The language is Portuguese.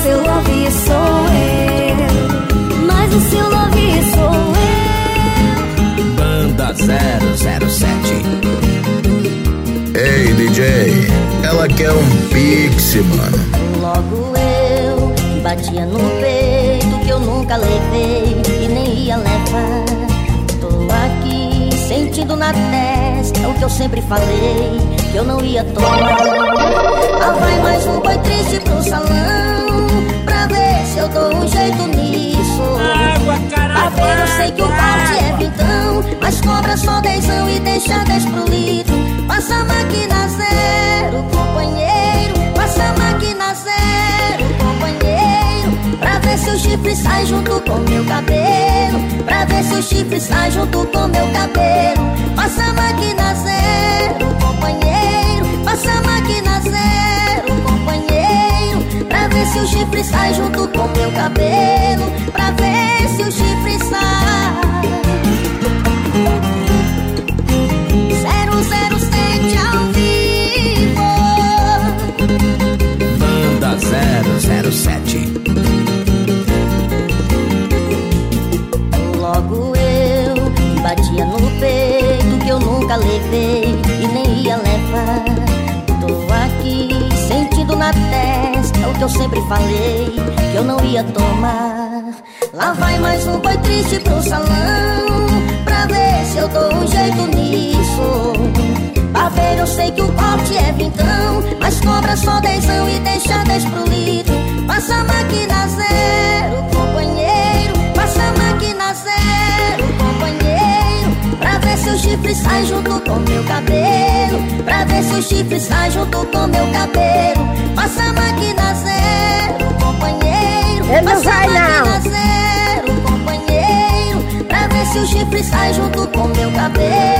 seu love sou eu. Mas o seu love sou eu. Banda 007. Ei, DJ, ela quer um pix, mano. Logo eu batia no peito que eu nunca levei e nem ia levar. Tô aqui sentindo na testa o que eu sempre falei que eu não ia tomar. Lá vai mais um boi triste pro salão pra ver se eu dou um jeito nisso. A ver, eu sei que o corte é vintão, mas cobra só dezão e deixa 10 pro litro. Passa a máquina zero, companheiro. Passa a máquina zero, companheiro. Pra ver se o chifre sai junto com meu cabelo. Pra ver se o chifre sai junto com meu cabelo. Passa a máquina zero, companheiro. Passa a máquina zero, companheiro. Pra ver se o chifre sai junto com meu cabelo. Pra ver se o chifre sai. 007 ao vivo. Banda 007. Logo eu batia no peito que eu nunca levei e nem ia levar. Tô aqui sentindo na testa o que eu sempre falei que eu não ia tomar. Lá vai mais um boi triste pro salão pra ver se eu dou um jeito nisso. Pra ver, eu sei que o corte é vintão, mas cobra só dezão e deixa 10 pro litro. Passa a máquina zero, companheiro. Passa a máquina zero, companheiro. Pra ver se o chifre sai junto com meu cabelo. Pra ver se o chifre sai junto com meu cabelo. Passa a máquina zero, companheiro. Passa a máquina zero, companheiro. Pra ver se o chifre sai junto com meu cabelo.